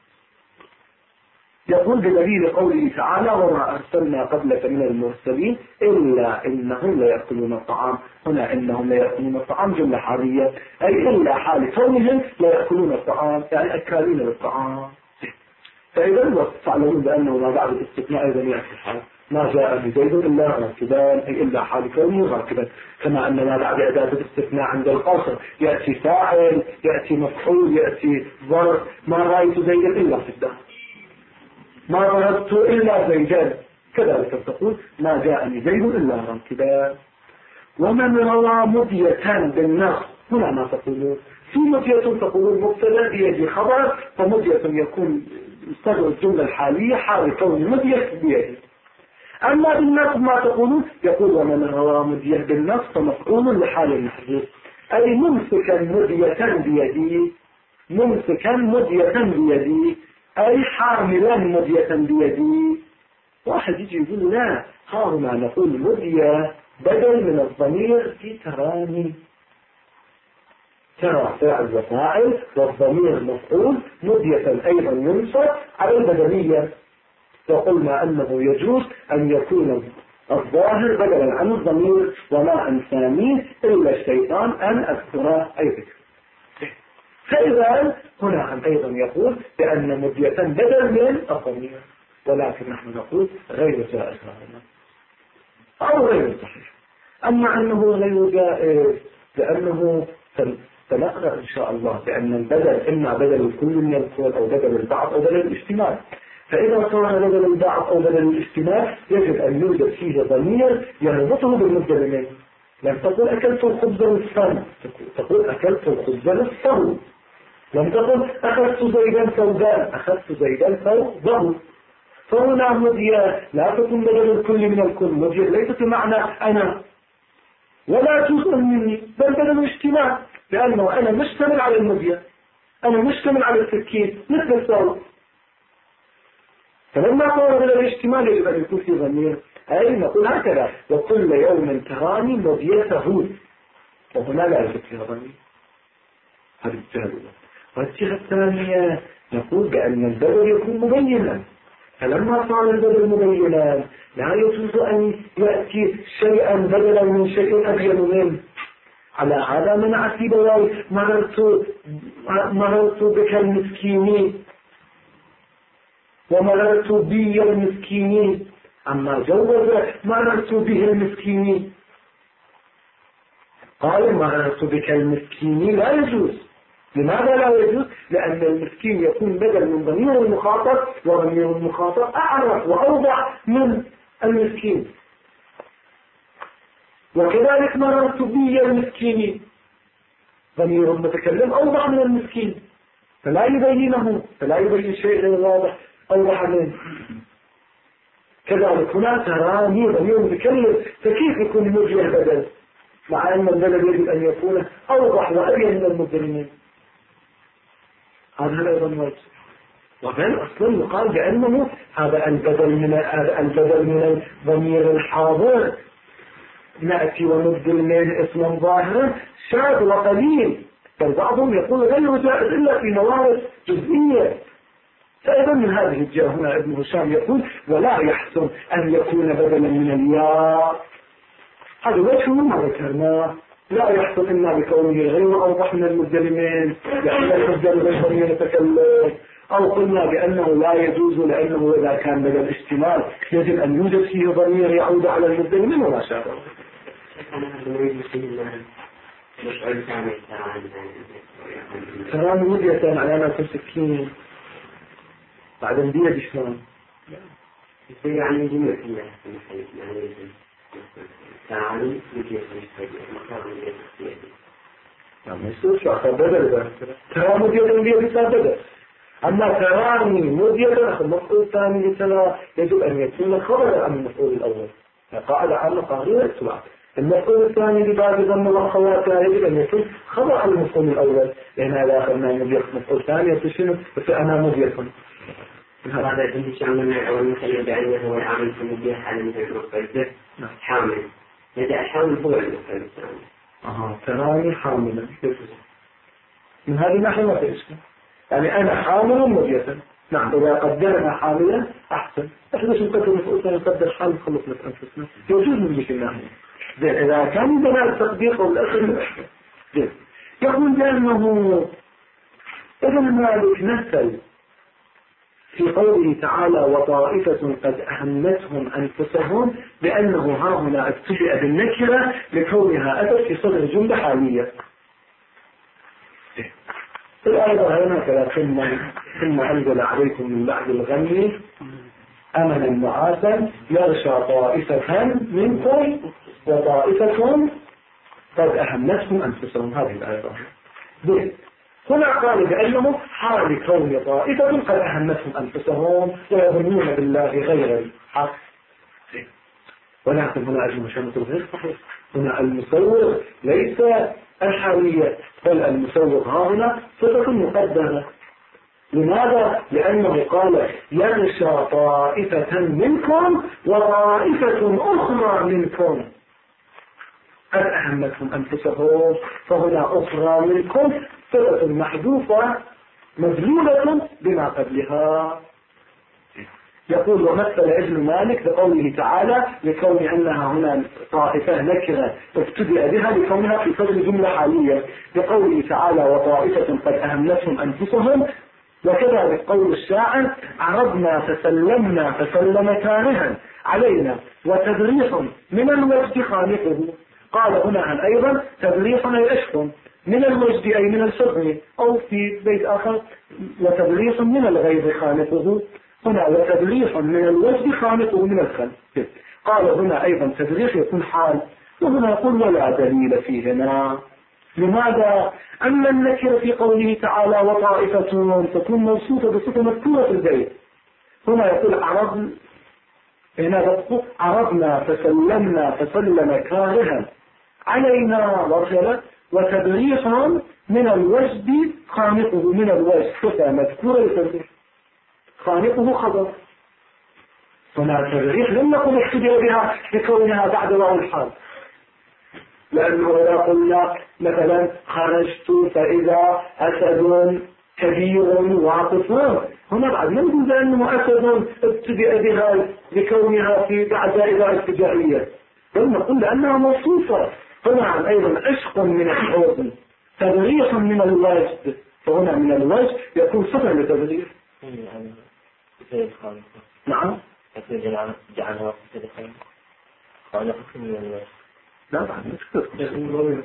[SPEAKER 1] يقول بدليل قوله تعالى وما أرسلنا قبلك من المرسلين إلا إنهم ليأكلون الطعام، هنا إنهم ليأكلون الطعام جملة حالية، أي إلا حال كونهم ليأكلون الطعام يعني أكالين للطعام. فإذا تعلمون بأنه ما بعد الاستثناء أيضا يأتي الحال، ما جاء بزيد إلا راكبان أي إلا حال كونه راكبا، كما أن ما بعد أداة الاستثناء عند القصر يأتي فاعل يأتي مفعول يأتي ظرف، ما رأيت زيدا إلا في الدهر، ما ضربت إلا زيدان، كذلك تقول ما جاءني زيد إلا راكبان. ومن روى مضية بالنص هنا ما تقولون في مضية تقولون مبتدا بيدي خبر، فمضية يكون صدر الجملة الحالية حال كون مضية بيدي. أما بالنص ما تقولون يقول ومن روى مضية بالنص فمفعول لحال المحذوف، أي ممسكا مضية بيدي، ممسكا مضية بيدي أي حاملا مضية بيدي. واحد يجي يقول لا هنا نقول مضية بدل من الضمير في تراني، ترى فاعل وفاعل والضمير مفعول، مضية أيضا ينصب على البدلية، وقلنا أنه يجوز أن يكون الظاهر بدلا عن الضمير وما أنسانيه إلا الشيطان أن أذكر أي ذكر. فإذا هنا أيضا يقول بأن مدية بدل من الضمير، ولكن نحن نقول غير جائز هذا أو غير صحيح. أما أنه غير جائز لأنه سنقرأ إن شاء الله بأن البدل إما بدل الكل من الكل أو بدل البعض أو بدل الاجتماع. فإذا صار بدل البعض أو بدل الاجتماع يجب أن يوجد فيه ضمير يربطه بالمدة منه. لم تقل أكلت الخبز والثمن، تقول أكلت الخبز والثمن. لم تقل أخذت زيدا ثوبان، أخذت زيدا ثوبه. فهنا مدية لا تكون بدل الكل من الكل، مدية ليست معنى أنا ولا جزء مني بل بدل الاجتماع، لأنه أنا مشتمل على المدية، أنا مشتمل على التركيب مثل الثوب. فلما صار بدل الاجتماع يجب أن يكون في ضمير، أي نقول هكذا وكل يوم تراني مديته، وهنا لا يوجد فيها ضمير. هذه الجهة الأولى. والجهة الثانية نقول بأن البدل يكون مبينا، فلما صار البدل مبينا لا يجوز أن يأتي شيئا بدلا من شيء أبين منه. على هذا منع سيبويه مررت بك المسكينين ومررت بي المسكينين، أما جوز مررت به المسكينين. قال مررت بك المسكينين لا يجوز. لماذا لا يجوز؟ لأن المسكين يكون بدل من ضمير المخاطب، وضمير المخاطب أعرف وأوضح من المسكين. وكذلك مررت بي المسكينين، ضمير المتكلم أوضح من المسكين، فلا يبين شيء غير واضح أوضح منه. كذلك هنا تراني ضمير المتكلم، فكيف يكون مجيء بدل مع أن البدل يجب أن يكون أوضح وأبين من المدلمين؟ هذا أيضا وجه. وبل أصلا يقال بأنه هذا البدل من الضمير الحاضر نأتي ونبدل من اسم ظاهر شاذ وقليل، بل بعضهم يقول غير جائز إلا في موارد جزئية. فإذا من هذه الجهة هنا ابن هشام يقول ولا يحسن أن يكون بدلا من الياء. هذا وجه ما ذكرناه، لا يحصل إلا بكونه غير أوضح من المدلمين لأن المدل غير ضمير يتكلم، أو قلنا بأنه لا يجوز لأنه إذا كان بدل الاجتماع يجب أن يوجد فيه ضمير يعود على المدلمين وما شابه. ترى مدية على أنا سكين بعدين بيد شلون
[SPEAKER 2] يعني جميع تعالي
[SPEAKER 1] ما يصير شو أخذ بدل ترى مدية بيد صار بدل. أما تراني مدية أخذ المفعول الثاني لترى يجب أن يكون خبر عن المفعول الأول، قاعدة عامة قاعدة الاتباع. المفعول الثاني لبعض ضمن وأخواتها يجب أن يكون خبر عن المفعول الأول، لأن إذا أخذنا مدية مفعول ثاني يتشنه فأنا مدية.
[SPEAKER 2] هذا ابن هشام والمثل بأنه هو العامل في المدية على مثل المفعول حامل. يبدأ الحامل هو المفعول الثاني.
[SPEAKER 1] تراني حاملا من هذه الناحية ما في إشكال، يعني أنا حامل مدية. نعم إذا قدرنا حاملا أحسن، إحنا شو نقدر المفعول الثاني نقدر حامل خلصنا أنفسنا يوجد من ذيك الناحية. زين إذا كان بناء التطبيق والأصل زين يقول بأنه ابن مالك نسل في قوله تعالى وطائفة قد أهمتهم أنفسهم بأنه ها هنا ابتدأ بالنكرة لكونها أتت في صدر جملة حالية. الآية هنا ثم أنزل عليكم من بعد الغم أمنا معاذا يغشى طائفة منكم وطائفة قد أهمتهم أنفسهم. هذه الآية هنا قال بأنه حال كون طائفة قد أهمتهم أنفسهم ويظنون بالله غير الحق. ولكن هنا المشامة غير صحيح، هنا المسوغ ليس الحالية بل المسوغ ها هنا صفة مقدمة. لماذا؟ لأنه قال يغشى طائفة منكم وطائفة أخرى منكم قد أهمتهم أنفسهم، فهنا أخرى منكم صفة محذوفة مدلولة بما قبلها. يقول ومثل ابن مالك بقوله تعالى لكون أنها هنا طائفة نكرة ابتدأ بها لكونها في صدر جملة حالية بقوله تعالى وطائفة قد أهمتهم أنفسهم، وكذلك قول الشاعر عرضنا فسلمنا فسلم كارها علينا وتدريح من الوجد خالقه. قال هنا أيضا تدريح أي عشق من الوجد أي من الفضل، أو في بيت آخر وتدريح من الغيظ خالقه، هنا وتدريح من الوجد خالقه من الخلق. قال هنا أيضا تدريح يكون حال، وهنا يقول ولا دليل فيهما. لماذا؟ أن النكرة في قوله تعالى وطائفة تكون موصوفة بصفة مذكورة في البيت. هنا يقول عرضنا فسلمنا فسلم كارها علينا وتدريح من الوجد خانقه من الوجد صفة مذكورة لتدريح خانقه خبر. هنا تدريح لم نقل اقتدي بها لكونها بعد واو الحال، لأنه إذا قلنا مثلا خرجت فإذا أسد كبير واقف، هنا بعد نقول بأنه أسد ابتدأ بها لكونها في بعد إذا ابتدائية، بل نقول لأنها موصوفة. هنا أيضا عشق من الحب تدريح من الوجد، فهنا من الوجد يكون صفة لتدريح. نعم
[SPEAKER 3] جعلها صفة خالقة من الوجد.
[SPEAKER 1] لا بعد نذكر يقول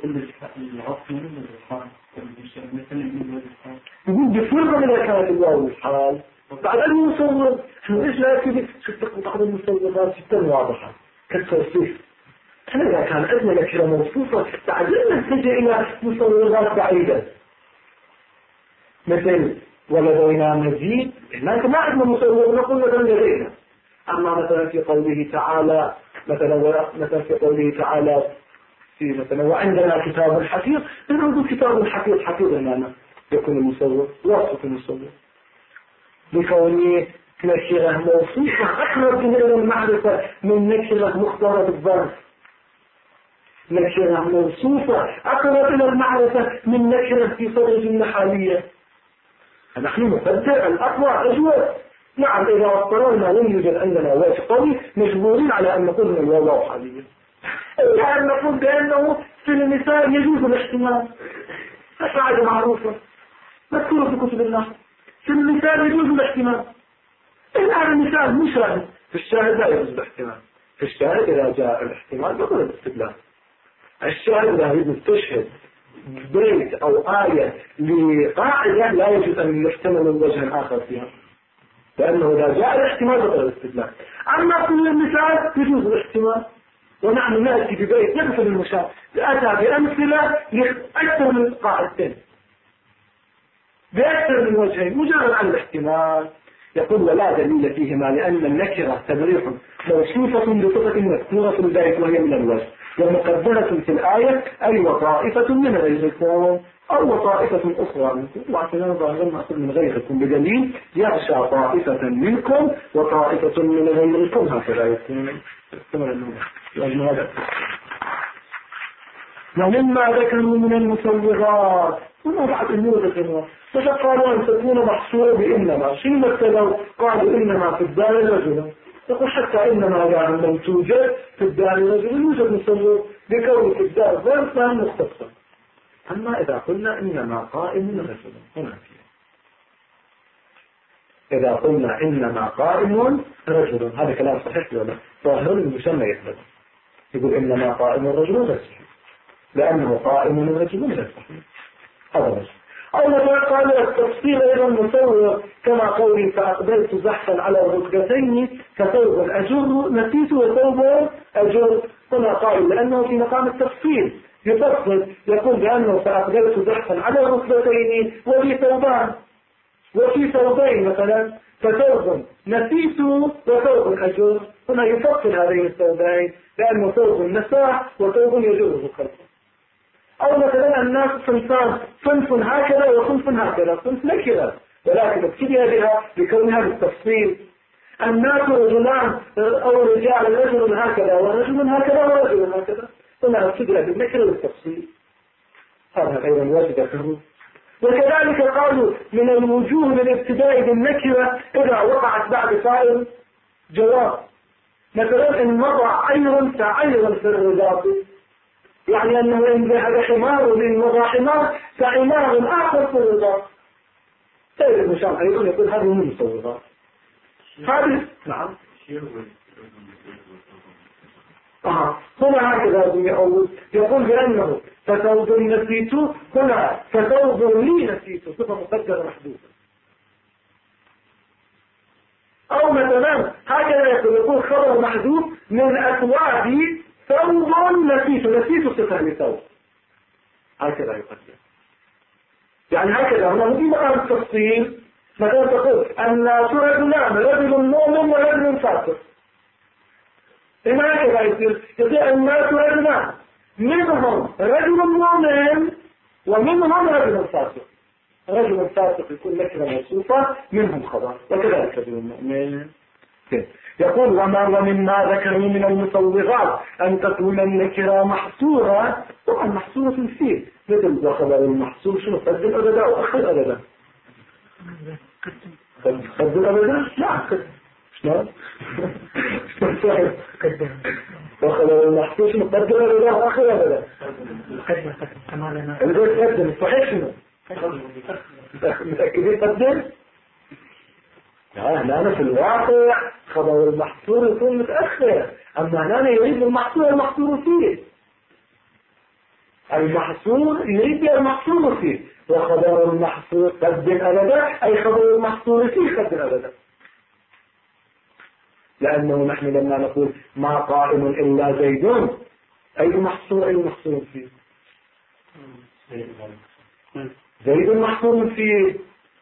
[SPEAKER 1] بفرق إذا كانت الواو الحال بعد المصور. احنا ايش لا كذا شفت بعض المصورات جدا واضحة كالتوصيف. احنا إذا كان عندنا نكرة موصوفة بعدين نتجه إلى مصورات بعيدة مثل ولدينا مزيد. هناك ما عندنا مصور نقول مثلا لدينا. أما مثلا في قوله تعالى مثلا في قوله تعالى في مثلا وعندنا كتاب حفيظ، نقول كتاب حفيظ هنا يكون المصور وصف المصور لكونه نكرة موصوفة أقرب إلى المعرفة من نكرة مختارة بالظرف. نكرة موصوفة أقرب إلى المعرفة من نكرة في صدر جملة حالية. نحن نبدأ الأقوى أجود. نعم إذا اضطررنا لم يوجد عندنا وجه قوي مجبورين على أن نقول من الواو حاليا، أن نقول بأنه في المثال يجوز الاحتمال. قاعدة معروفة مذكورة في كتب النحو، في المثال يجوز الاحتمال. هذا المثال مش شاهد، في الشاهد لا يجوز الاحتمال. في الشاهد إذا جاء الاحتمال يقول الاستدلال. الشاهد إذا يجوز تشهد بيت أو آية لقاعدة لا يجوز أن يحتمل الوجه آخر فيها، لأنه إذا جاء الاحتمال بطل الاستدلال. أما كل المثال يجوز الاحتمال، ونحن نأتي ببيت يغفل المشاهد أتى بأمثلة أكثر من قاعدتين بأكثر من وجهين مجرد عن الاحتمال. يقول ولا دليل فيهما لأن النكرة تبريح موصوفة بصفة مذكورة في البيت وهي من الوجه، ومقدرة في الآية أي وطائفة من غيركم أو وطائفة أخرى منكم، واعتنا ظاهرا أقول من غيركم بدليل يغشى طائفة منكم وطائفة من غيركم، هكذا يكون ومما ذكروا من المسوغات وما بعد أمور ذكروا فقالوا أن تكون محصورة بإنما شيء مثلوا قالوا إنما في الدار رجلا، يقول حتى إنما يعني لم توجد في الدار رجل يوجد مسوغ بكون في الدار ظرف مختصر. أما إذا قلنا إنما قائم رجل هنا إذا قلنا إنما قائم رجل هذا كلام صحيح ولا ظاهر المسمى يحدث يقول إنما قائم رجل رجل لأنه قائم رجل لا صحيح هذا رجل. أو مثلا قال التفصيل أيضا مسوغ كما قولي فأقبلت زحفا على الركبتين كثوب أجر نسيت وثوب أجر، هنا قائل لأنه في مقام التفصيل يفصل يقول بأنه فأقبلت زحفا على الركبتين ولي ثوبان وفي ثوبين مثلا فثوب نسيت وثوب أجر، هنا يفصل هذين الثوبين لأنه ثوب نساء وثوب يجره خلفه. أو مثلا الناس صنفان صنف هكذا وصنف هكذا، صنف نكرة ولكن ابتدي بها لكونها بالتفصيل. الناس رجلان أو رجال رجل هكذا ورجل هكذا ورجل هكذا، هنا ابتدي بالنكرة بالتفصيل. هذا أيضا واجد فيه. وكذلك قالوا من الوجوه للابتداء بالنكرة إذا وقعت بعد فاعل جواب. مثلا إن مضى عير كعير في الرباط، يعني أنه إن ذهب حمار إن مضى حمار كعمار آخر في الرباط. سيد المشام أيضا يقول هذه من المصوغات. هذه نعم. هنا هكذا يقول بأنه فثوب نسيت هنا فثوب لي نسيت صفة مقدرة محدودة. أو مثلا هكذا يقول خبر محدود من أثوابي ثوب نسيت صفة لثوب. هكذا يقدر. يعني هكذا هنا في مقام التفصيل. مثلا تقول الناس رجلان، رجل مؤمن ورجل فاسق. هنا هكذا يصير الناس رجلان، منهم رجل مؤمن ومنهم رجل فاسق. رجل فاسق يكون نكرة موصوفة منهم خبر، وكذلك رجل مؤمن. يقول ومما ذكروا من المصوغات أن تكون النكرة محصورة، طبعا محصورة فيه مثل خبر المحصور شنو قدم أبدا وأخر أبدا. قدم أبدا؟ لا شلون؟ شلون قدم وخبر المحصور شنو قدم أبدا وأخر أبدا. قدم صحيح شنو؟ متأكدين قدم؟ أنا في الواقع خبر المحصور يكون متأخر، أما أنا يريد المحصور فيه. المحصور يريد المحصور فيه، وخبر المحصور قدم أبدا أي خبر المحصور فيه قدم أبدا. لأنه نحن لما نقول ما قائم إلا زيد أي محصور فيه. زيد محصور فيه.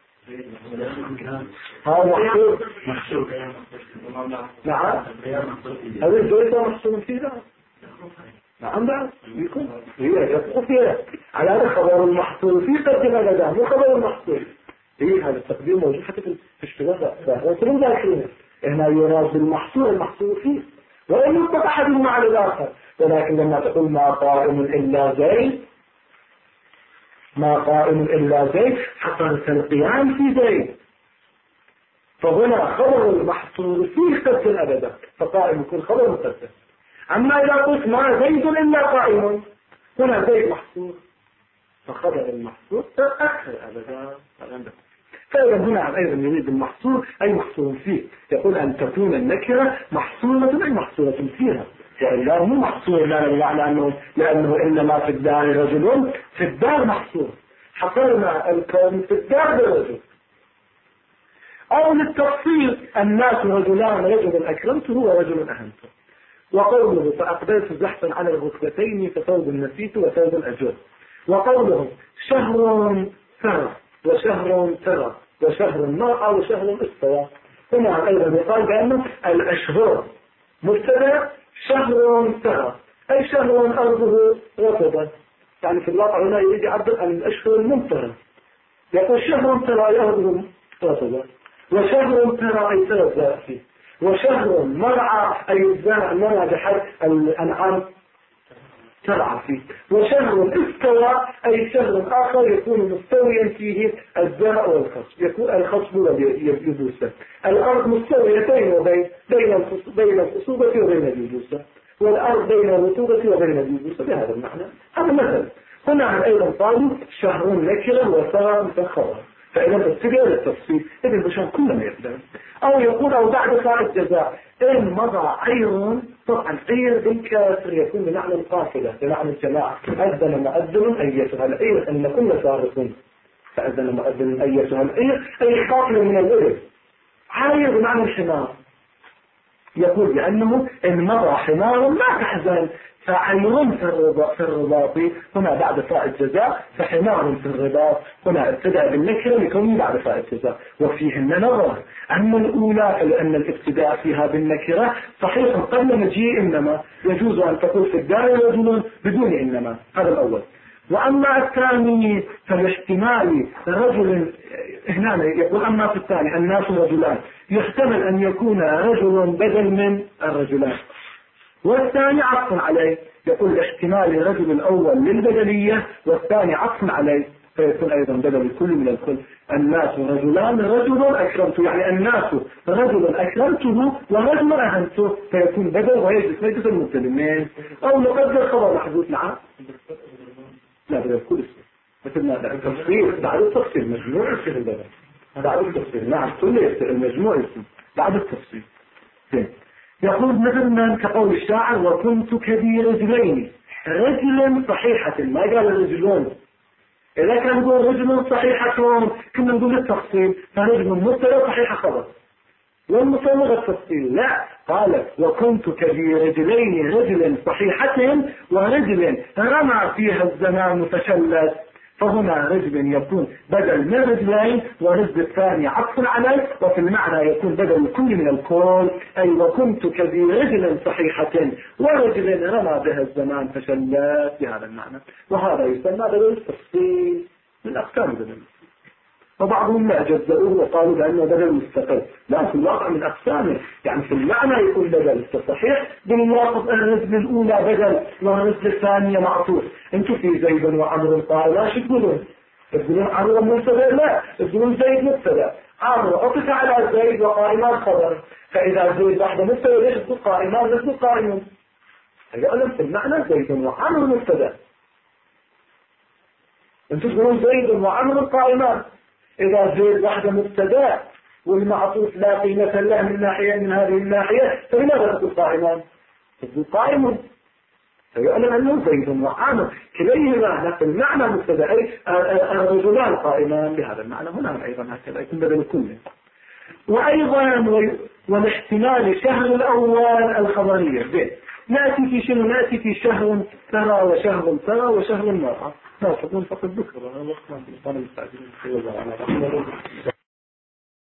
[SPEAKER 1] هذا محصور. نعم هذا الزيد محصور فيه. نعم بعد يكون يبقى فيها على هذا خبر المحصور فيه قدم أبدا مو خبر المحصور. هذا التقدير موجود حتى في اشتراك وصلوا ذاكرين. هنا يراد بالمحصور المحصور فيه وإن يطبق أحدهما على الآخر. ولكن لما تقول ما قائم إلا زيد، ما قائم إلا زيد حصل القيام في زيد، فهنا خبر المحصور فيه قدم أبدا، فقائم يكون خبر مقدم. أما إذا قلت ما زيد إلا قائم، هنا زيد محصور فخبر المحصور تأخر أبدا. فإذا هنا أيضا يريد المحصور أي محصور فيه. يقول أن تكون النكرة محصورة أي محصورة فيها، وإلا مو محصور لا بمعنى لأنه إنما في الدار رجل، في الدار محصور حصرنا الكون في الدار برجل. أو للتفصيل الناس رجلان رجل أكرمته ورجل أهنته. وقوله فأقبلت زحفا على الركبتين فثوب نسيت وثوب أجر. وقوله شهر سرى وشهر ترى وشهر مرأى وشهر استوى. هنا أيضا يقال بأنه الأشهر مبتدأ، شهر ترى أي شهر أرضه رطبة. يعني في الواقع هنا يريد يعبر عن الأشهر الممطرة. يقول شهر ترى أرضه رطبة، وشهر ترى أي ترى فيه، وشهر مرعى أي الزرع مرعى بحيث الأنعام ترعى فيه، وشهر استوى أي شهر آخر يكون مستويا فيه الزرع والخصب، يكون الخصب واليبوسة. الأرض مستوية بين الخصوبة وبين اليبوسة، والأرض بين الرطوبة وبين اليبوسة بهذا المعنى. هذا مثلا. هنا أيضا قالوا شهر نكرة وسرى متخبر، فإذا تتبع للتفصيل إذا البشر كلهم يقدم. أو يقول أو بعد فاعل الجزاء إن مضى عير، طبعا عير بالكاسر يكون بمعنى القافلة بمعنى الجماعة. أذن مؤذن أيتها العير أن كل سارق، فأذن مؤذن أيتها العير أي قافلة من الإبل. عير بمعنى الحمار. يقول بأنه إن مضى حمار لا تحزن، فعير في الرباط هنا بعد فاء الجزاء، فحمار في الرباط هنا ابتدأ بالنكرة لكونه بعد فاء الجزاء. وفيهن نظر. أما الأولى فلأن الابتداء فيها بالنكرة صحيح قبل مجيء إنما، يجوز أن تقول في الدار رجل بدون إنما، هذا الأول. وأما الثاني فالاحتمال رجل، هنا يقول أما في الثاني الناس رجلان، يحتمل أن يكون رجل بدل من الرجلان، والثاني عطف عليه. يقول الاحتمال رجل الأول للبدلية والثاني عطف عليه، فيكون أيضا بدل الكل من الكل. الناس رجلان رجل أكرمته، يعني الناس رجل أكرمته ورجل أهنته، فيكون بدل ويجلس المبتدئين. أو نقدر خبر محذوف. نعم لا بدل الكل اسم، مثل ما التفصيل بعد التفصيل مجموع اسم البدل بعد التفصيل. نعم كل المجموع اسم بعد التفصيل. يقول مثلا كقول الشاعر وكنت كبير رجلين، رجل صحيحة ما قال رجلون. إذا كان نقول رجل صحيحة كنا نقول التفصيل، فرجل مبتدا صحيحة خبر والمصنغ التفصيل. لا، قال وكنت كبير رجلين، رجل صحيحة ورجل رمى فيها الزمان فشلت. فهنا رجل يكون بدل من رجلين، ورجل الثاني عطف عليه، وفي المعنى يكون بدل الكل من الكل. أي وكنت كبير رجل صحيحة ورجل رمى بها الزمان فشلت بهذا المعنى. وهذا يسمى بدل التفصيل من أقسام بدل. وبعضهم لا جزأوه وقالوا بأنه بدل مستقل، لا في الواقع من أقسامه، يعني في المعنى يكون بدل الصحيح بالمواقف. الرجل الأولى بدل والرجل الثانية معطوف. انتم في زيد وعمر قال لا شو تقولون؟ تقولون عمر مبتدا؟ لا، تقولون زيد مبتدا، عمر عطف على زيد وقائمان خبر. فإذا زيد واحدة مبتدا ليش تقول قائمان مثل قائمون؟ يعلم في المعنى زيد وعمر مبتدا، انتم تقولون زيد وعمر قائمان. إذا زيد واحدة مبتدا والمعطوف لا قيمة له من ناحية من هذه الناحية، فلماذا تقول قائمان؟ تقول قائم، فيعلم أنه زيد وعامر كليهما في المعنى مبتدا، أي الرجلان قائمان بهذا المعنى. هنا أيضا هكذا يكون بدل كله. وأيضا والاحتمال شهر الأول الخبرية. نأتي في شنو؟ نأتي في شهر ترى وشهر ترى وشهر المرأة. لا تقول فقط ذكر.